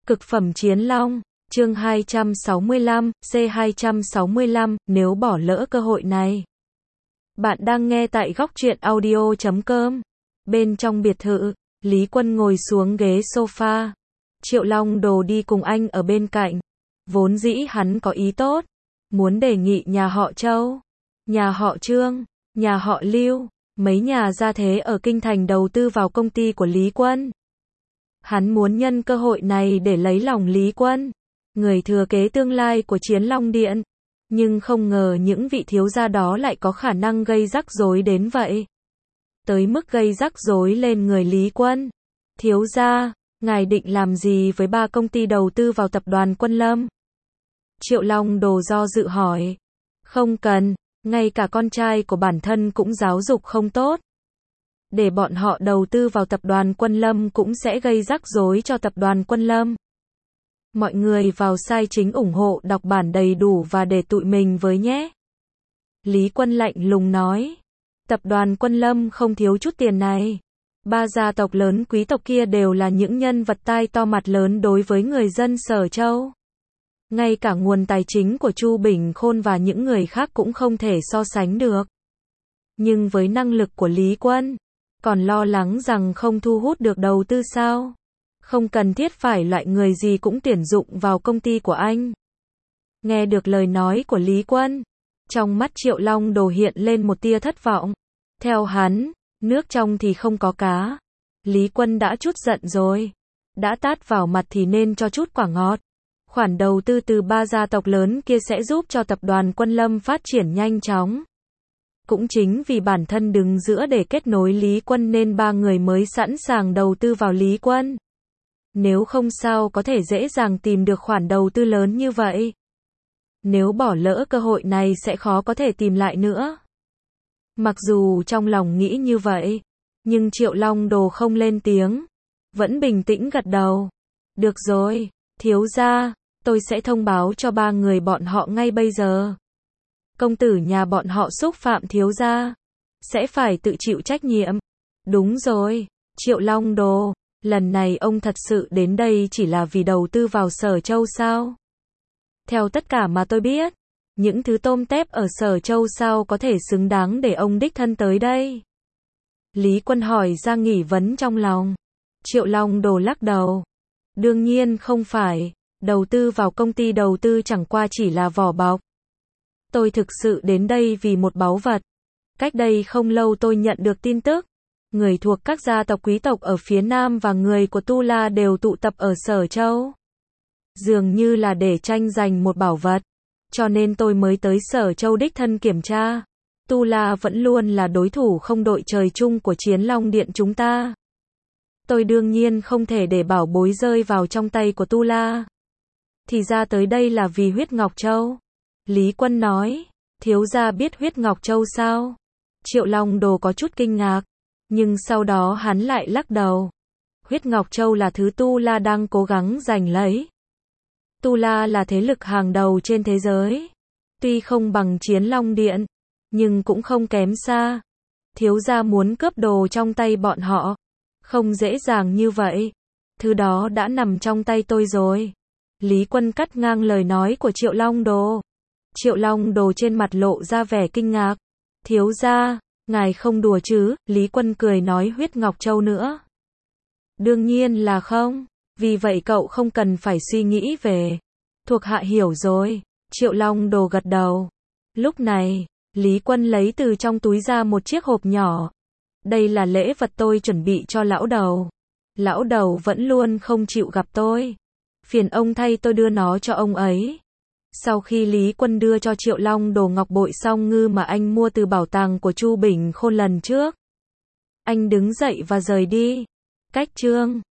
Cực phẩm chiến long, chương 265, C265, nếu bỏ lỡ cơ hội này. Bạn đang nghe tại góc truyện audio.com. Bên trong biệt thự, Lý Quân ngồi xuống ghế sofa. Triệu Long Đồ đi cùng anh ở bên cạnh. Vốn dĩ hắn có ý tốt, muốn đề nghị nhà họ Châu, nhà họ Trương, nhà họ Lưu, mấy nhà gia thế ở Kinh Thành đầu tư vào công ty của Lý Quân. Hắn muốn nhân cơ hội này để lấy lòng Lý Quân, người thừa kế tương lai của Chiến Long Điện. Nhưng không ngờ những vị thiếu gia đó lại có khả năng gây rắc rối đến vậy. Tới mức gây rắc rối lên người Lý Quân. Thiếu gia, ngài định làm gì với 3 công ty đầu tư vào tập đoàn Quân Lâm? Triệu Long Đồ do dự hỏi. Không cần, ngay cả con trai của bản thân cũng giáo dục không tốt. Để bọn họ đầu tư vào tập đoàn Quân Lâm cũng sẽ gây rắc rối cho tập đoàn Quân Lâm. Mọi người vào sai chính ủng hộ đọc bản đầy đủ và để tụi mình với nhé. Lý Quân lạnh lùng nói. Tập đoàn Quân Lâm không thiếu chút tiền này. 3 gia tộc lớn quý tộc kia đều là những nhân vật tai to mặt lớn đối với người dân Sở Châu. Ngay cả nguồn tài chính của Chu Bình Khôn và những người khác cũng không thể so sánh được. Nhưng với năng lực của Lý Quân, còn lo lắng rằng không thu hút được đầu tư sao? Không cần thiết phải loại người gì cũng tuyển dụng vào công ty của anh. Nghe được lời nói của Lý Quân, trong mắt Triệu Long Đồ hiện lên một tia thất vọng. Theo hắn, nước trong thì không có cá. Lý Quân đã chút giận rồi. Đã tát vào mặt thì nên cho chút quả ngọt. Khoản đầu tư từ 3 gia tộc lớn kia sẽ giúp cho tập đoàn Quân Lâm phát triển nhanh chóng. Cũng chính vì bản thân đứng giữa để kết nối Lý Quân nên 3 người mới sẵn sàng đầu tư vào Lý Quân. Nếu không sao có thể dễ dàng tìm được khoản đầu tư lớn như vậy. Nếu bỏ lỡ cơ hội này sẽ khó có thể tìm lại nữa. Mặc dù trong lòng nghĩ như vậy, nhưng Triệu Long Đồ không lên tiếng, vẫn bình tĩnh gật đầu. Được rồi, thiếu gia, tôi sẽ thông báo cho 3 người bọn họ ngay bây giờ. Công tử nhà bọn họ xúc phạm thiếu gia, sẽ phải tự chịu trách nhiệm. Đúng rồi, Triệu Long Đồ, lần này ông thật sự đến đây chỉ là vì đầu tư vào Sở Châu sao? Theo tất cả mà tôi biết, những thứ tôm tép ở Sở Châu sao có thể xứng đáng để ông đích thân tới đây? Lý Quân hỏi ra nghi vấn trong lòng. Triệu Long Đồ lắc đầu. Đương nhiên không phải, đầu tư vào công ty đầu tư chẳng qua chỉ là vỏ bọc. Tôi thực sự đến đây vì một báu vật. Cách đây không lâu tôi nhận được tin tức. Người thuộc các gia tộc quý tộc ở phía Nam và người của Tu La đều tụ tập ở Sở Châu. Dường như là để tranh giành một bảo vật. Cho nên tôi mới tới Sở Châu đích thân kiểm tra. Tu La vẫn luôn là đối thủ không đội trời chung của Chiến Long Điện chúng ta. Tôi đương nhiên không thể để bảo bối rơi vào trong tay của Tu La. Thì ra tới đây là vì huyết Ngọc Châu. Lý Quân nói, thiếu gia biết huyết Ngọc Châu sao? Triệu Long Đồ có chút kinh ngạc, nhưng sau đó hắn lại lắc đầu. Huyết Ngọc Châu là thứ Tu La đang cố gắng giành lấy. Tu La là thế lực hàng đầu trên thế giới. Tuy không bằng Chiến Long Điện, nhưng cũng không kém xa. Thiếu gia muốn cướp đồ trong tay bọn họ. Không dễ dàng như vậy. Thứ đó đã nằm trong tay tôi rồi. Lý Quân cắt ngang lời nói của Triệu Long Đồ. Triệu Long Đồ trên mặt lộ ra vẻ kinh ngạc. Thiếu gia, ngài không đùa chứ? Lý Quân cười nói huyết Ngọc Châu nữa. Đương nhiên là không. Vì vậy cậu không cần phải suy nghĩ về. Thuộc hạ hiểu rồi. Triệu Long Đồ gật đầu. Lúc này, Lý Quân lấy từ trong túi ra một chiếc hộp nhỏ. Đây là lễ vật tôi chuẩn bị cho lão đầu. Lão đầu vẫn luôn không chịu gặp tôi. Phiền ông thay tôi đưa nó cho ông ấy. Sau khi Lý Quân đưa cho Triệu Long Đồ ngọc bội song ngư mà anh mua từ bảo tàng của Chu Bình Khôn lần trước, anh đứng dậy và rời đi. Cách chương